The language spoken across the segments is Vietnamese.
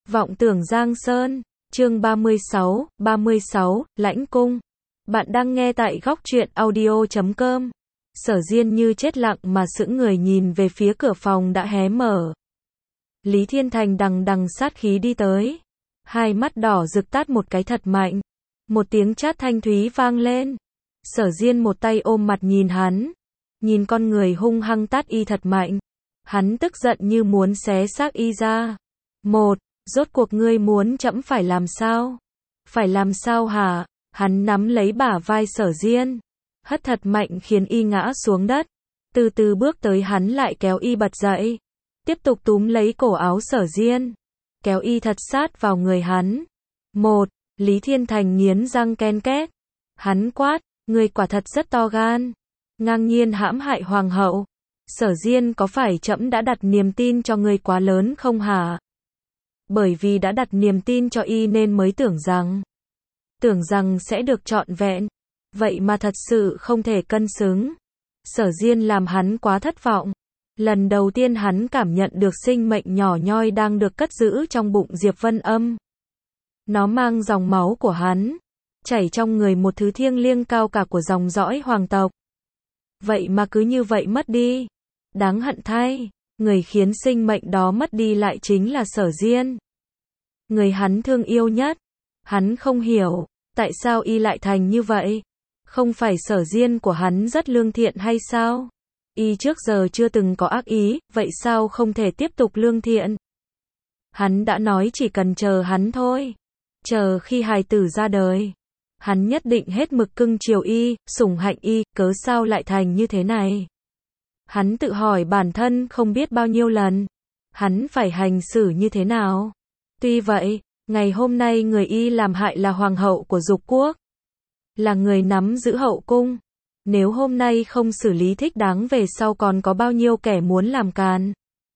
Vọng tưởng Giang Sơn, chương 36, Lãnh Cung. Bạn đang nghe tại góc truyện audio.com. Sở Diên như chết lặng mà sững người nhìn về phía cửa phòng đã hé mở. Lý Thiên Thành đằng đằng sát khí đi tới. Hai mắt đỏ rực tát một cái thật mạnh. Một tiếng chát thanh thúy vang lên. Sở Diên một tay ôm mặt nhìn hắn. Nhìn con người hung hăng tát y thật mạnh. Hắn tức giận như muốn xé xác y ra. Rốt cuộc ngươi muốn trẫm phải làm sao? Phải làm sao hả? Hắn nắm lấy bả vai Sở Diên. Hất thật mạnh khiến y ngã xuống đất. Từ từ bước tới hắn lại kéo y bật dậy. Tiếp tục túm lấy cổ áo Sở Diên. Kéo y thật sát vào người hắn. Lý Thiên Thành nghiến răng ken két. Hắn quát, ngươi quả thật rất to gan. Ngang nhiên hãm hại hoàng hậu. Sở Diên có phải trẫm đã đặt niềm tin cho ngươi quá lớn không hả? Bởi vì đã đặt niềm tin cho y nên mới tưởng rằng sẽ được trọn vẹn. Vậy mà thật sự không thể cân xứng. Sở Diên làm hắn quá thất vọng. Lần đầu tiên hắn cảm nhận được sinh mệnh nhỏ nhoi đang được cất giữ trong bụng Diệp Vân Âm. Nó mang dòng máu của hắn, chảy trong người một thứ thiêng liêng cao cả của dòng dõi hoàng tộc. Vậy mà cứ như vậy mất đi. Đáng hận thay, người khiến sinh mệnh đó mất đi lại chính là Sở Diên. Người hắn thương yêu nhất. Hắn không hiểu, tại sao y lại thành như vậy? Không phải Sở Diên của hắn rất lương thiện hay sao? Y trước giờ chưa từng có ác ý, vậy sao không thể tiếp tục lương thiện? Hắn đã nói chỉ cần chờ hắn thôi. Chờ khi hài tử ra đời. Hắn nhất định hết mực cưng chiều y, sủng hạnh y, cớ sao lại thành như thế này? Hắn tự hỏi bản thân không biết bao nhiêu lần. Hắn phải hành xử như thế nào? Tuy vậy, ngày hôm nay người y làm hại là hoàng hậu của Dục Quốc. Là người nắm giữ hậu cung. Nếu hôm nay không xử lý thích đáng về sau còn có bao nhiêu kẻ muốn làm càn.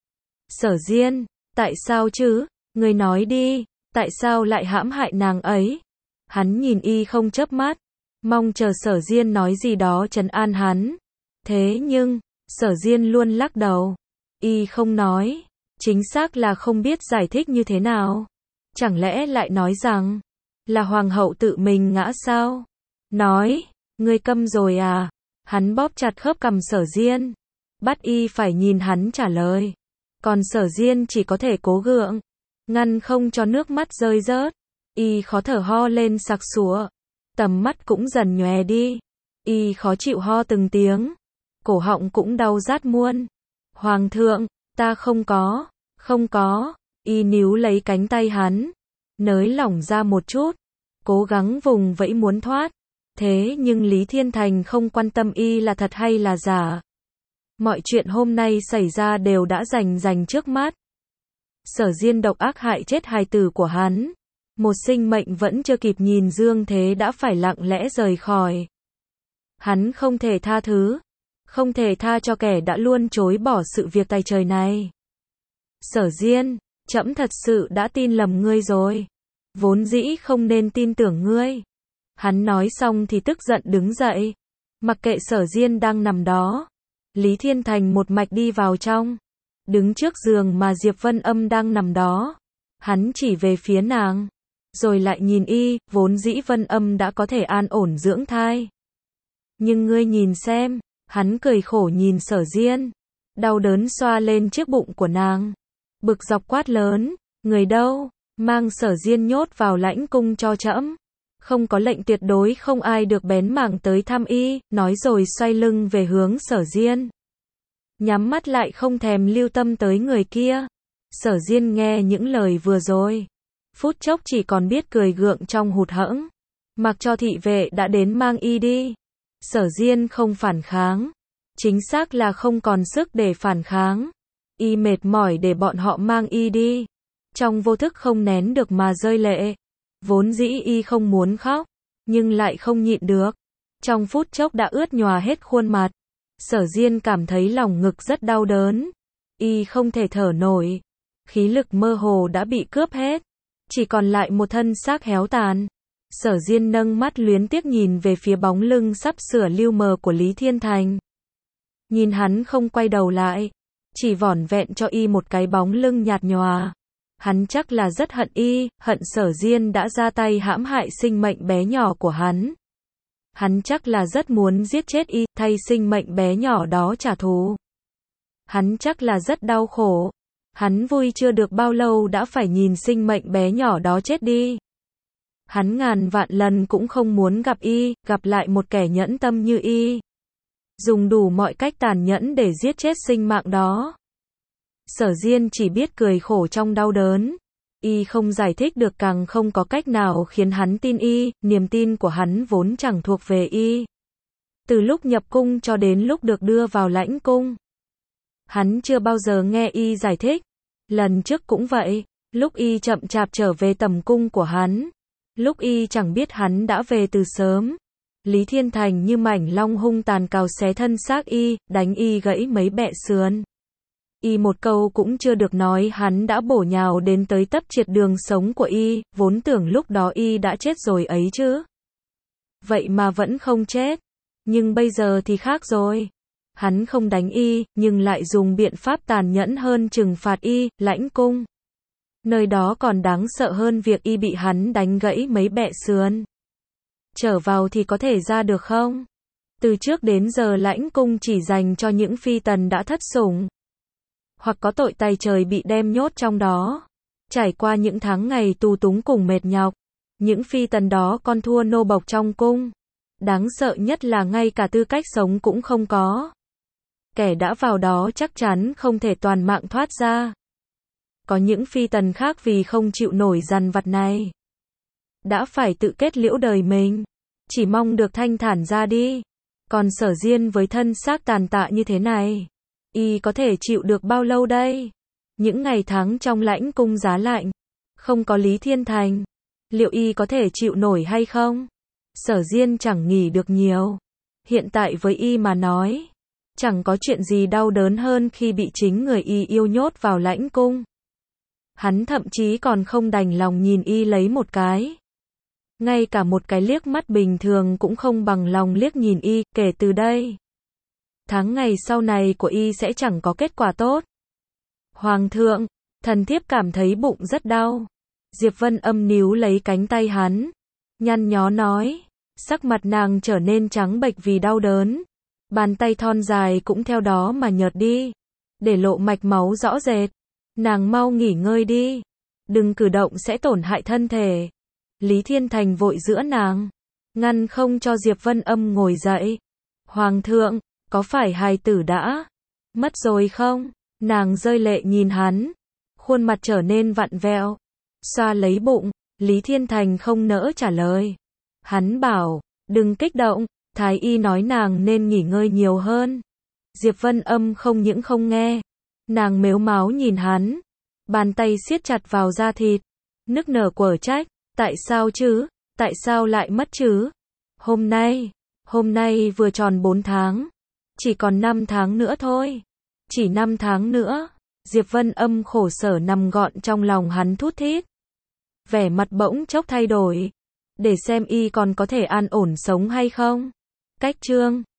Sở Diên, tại sao chứ? Người nói đi, tại sao lại hãm hại nàng ấy? Hắn nhìn y không chớp mắt, mong chờ Sở Diên nói gì đó trấn an hắn. Thế nhưng, Sở Diên luôn lắc đầu. Y không nói, chính xác là không biết giải thích như thế nào. Chẳng lẽ lại nói rằng, là hoàng hậu tự mình ngã sao? Nói, ngươi câm rồi à? Hắn bóp chặt khớp cằm Sở Diên, bắt y phải nhìn hắn trả lời. Còn Sở Diên chỉ có thể cố gượng, ngăn không cho nước mắt rơi rớt. Y khó thở ho lên sặc sụa, tầm mắt cũng dần nhòe đi. Y khó chịu ho từng tiếng, cổ họng cũng đau rát muôn. Hoàng thượng, ta không có. Y níu lấy cánh tay hắn, nới lỏng ra một chút, cố gắng vùng vẫy muốn thoát. Thế nhưng Lý Thiên Thành không quan tâm y là thật hay là giả. Mọi chuyện hôm nay xảy ra đều đã rành trước mắt. Sở Diên độc ác hại chết hài tử của hắn. Một sinh mệnh vẫn chưa kịp nhìn dương thế đã phải lặng lẽ rời khỏi. Hắn không thể tha thứ. Không thể tha cho kẻ đã luôn chối bỏ sự việc tày trời này. Sở Diên, trẫm thật sự đã tin lầm ngươi rồi. Vốn dĩ không nên tin tưởng ngươi. Hắn nói xong thì tức giận đứng dậy. Mặc kệ Sở Diên đang nằm đó. Lý Thiên Thành một mạch đi vào trong. Đứng trước giường mà Diệp Vân Âm đang nằm đó. Hắn chỉ về phía nàng. Rồi lại nhìn y, vốn dĩ Vân Âm đã có thể an ổn dưỡng thai. Nhưng ngươi nhìn xem, hắn cười khổ nhìn Sở Diên. Đau đớn xoa lên chiếc bụng của nàng. Bực dọc quát lớn, người đâu, mang Sở Diên nhốt vào lãnh cung cho trẫm. Không có lệnh tuyệt đối không ai được bén mảng tới thăm y, nói rồi xoay lưng về hướng Sở Diên. Nhắm mắt lại không thèm lưu tâm tới người kia. Sở Diên nghe những lời vừa rồi. Phút chốc chỉ còn biết cười gượng trong hụt hẫng. Mặc cho thị vệ đã đến mang y đi. Sở Diên không phản kháng. Chính xác là không còn sức để phản kháng. Y mệt mỏi để bọn họ mang y đi. Trong vô thức không nén được mà rơi lệ. Vốn dĩ y không muốn khóc, nhưng lại không nhịn được. Trong phút chốc đã ướt nhòa hết khuôn mặt. Sở Diên cảm thấy lòng ngực rất đau đớn. Y không thể thở nổi. Khí lực mơ hồ đã bị cướp hết. Chỉ còn lại một thân xác héo tàn. Sở Diên nâng mắt luyến tiếc nhìn về phía bóng lưng sắp sửa lưu mờ của Lý Thiên Thành. Nhìn hắn không quay đầu lại. Chỉ vỏn vẹn cho y một cái bóng lưng nhạt nhòa. Hắn chắc là rất hận y, hận Sở Diên đã ra tay hãm hại sinh mệnh bé nhỏ của hắn. Hắn chắc là rất muốn giết chết y, thay sinh mệnh bé nhỏ đó trả thù. Hắn chắc là rất đau khổ. Hắn vui chưa được bao lâu đã phải nhìn sinh mệnh bé nhỏ đó chết đi. Hắn ngàn vạn lần cũng không muốn gặp y, gặp lại một kẻ nhẫn tâm như y. Dùng đủ mọi cách tàn nhẫn để giết chết sinh mạng đó. Sở Diên chỉ biết cười khổ trong đau đớn. Y không giải thích được, càng không có cách nào khiến hắn tin y, niềm tin của hắn vốn chẳng thuộc về y. Từ lúc nhập cung cho đến lúc được đưa vào lãnh cung, hắn chưa bao giờ nghe y giải thích. Lần trước cũng vậy, lúc y chậm chạp trở về tầm cung của hắn, lúc y chẳng biết hắn đã về từ sớm, Lý Thiên Thành như mảnh long hung tàn cào xé thân xác y, đánh y gãy mấy bẹ sườn. Y một câu cũng chưa được nói hắn đã bổ nhào đến tới tấp triệt đường sống của y, vốn tưởng lúc đó y đã chết rồi ấy chứ. Vậy mà vẫn không chết. Nhưng bây giờ thì khác rồi. Hắn không đánh y, nhưng lại dùng biện pháp tàn nhẫn hơn trừng phạt y, lãnh cung. Nơi đó còn đáng sợ hơn việc y bị hắn đánh gãy mấy bẹ sườn. Trở vào thì có thể ra được không? Từ trước đến giờ lãnh cung chỉ dành cho những phi tần đã thất sủng, hoặc có tội tày trời bị đem nhốt trong đó. Trải qua những tháng ngày tù túng cùng mệt nhọc, những phi tần đó còn thua nô bộc trong cung. Đáng sợ nhất là ngay cả tư cách sống cũng không có. Kẻ đã vào đó chắc chắn không thể toàn mạng thoát ra. Có những phi tần khác vì không chịu nổi dằn vặt này, đã phải tự kết liễu đời mình, chỉ mong được thanh thản ra đi. Còn Sở Diên với thân xác tàn tạ như thế này, y có thể chịu được bao lâu đây? Những ngày tháng trong lãnh cung giá lạnh, không có Lý Thiên Thành, liệu y có thể chịu nổi hay không? Sở Diên chẳng nghỉ được nhiều. Hiện tại với y mà nói, chẳng có chuyện gì đau đớn hơn khi bị chính người y yêu nhốt vào lãnh cung. Hắn thậm chí còn không đành lòng nhìn y lấy một cái. Ngay cả một cái liếc mắt bình thường cũng không bằng lòng liếc nhìn y. Kể từ đây, tháng ngày sau này của y sẽ chẳng có kết quả tốt. Hoàng thượng, thần thiếp cảm thấy bụng rất đau. Diệp Vân Âm níu lấy cánh tay hắn, nhăn nhó nói. Sắc mặt nàng trở nên trắng bệch vì đau đớn. Bàn tay thon dài cũng theo đó mà nhợt đi, để lộ mạch máu rõ rệt. Nàng mau nghỉ ngơi đi, đừng cử động sẽ tổn hại thân thể. Lý Thiên Thành vội giữa nàng, ngăn không cho Diệp Vân Âm ngồi dậy. Hoàng thượng, có phải hài tử đã mất rồi không? Nàng rơi lệ nhìn hắn, khuôn mặt trở nên vặn vẹo, xoa lấy bụng. Lý Thiên Thành không nỡ trả lời. Hắn bảo, đừng kích động, thái y nói nàng nên nghỉ ngơi nhiều hơn. Diệp Vân Âm không những không nghe, nàng mếu máo nhìn hắn, bàn tay siết chặt vào da thịt, nức nở quở trách. Tại sao chứ? Tại sao lại mất chứ? Hôm nay vừa tròn 4 tháng. Chỉ còn 5 tháng nữa thôi. Chỉ 5 tháng nữa. Diệp Vân Âm khổ sở nằm gọn trong lòng hắn thút thít. Vẻ mặt bỗng chốc thay đổi. Để xem y còn có thể an ổn sống hay không. Cách chương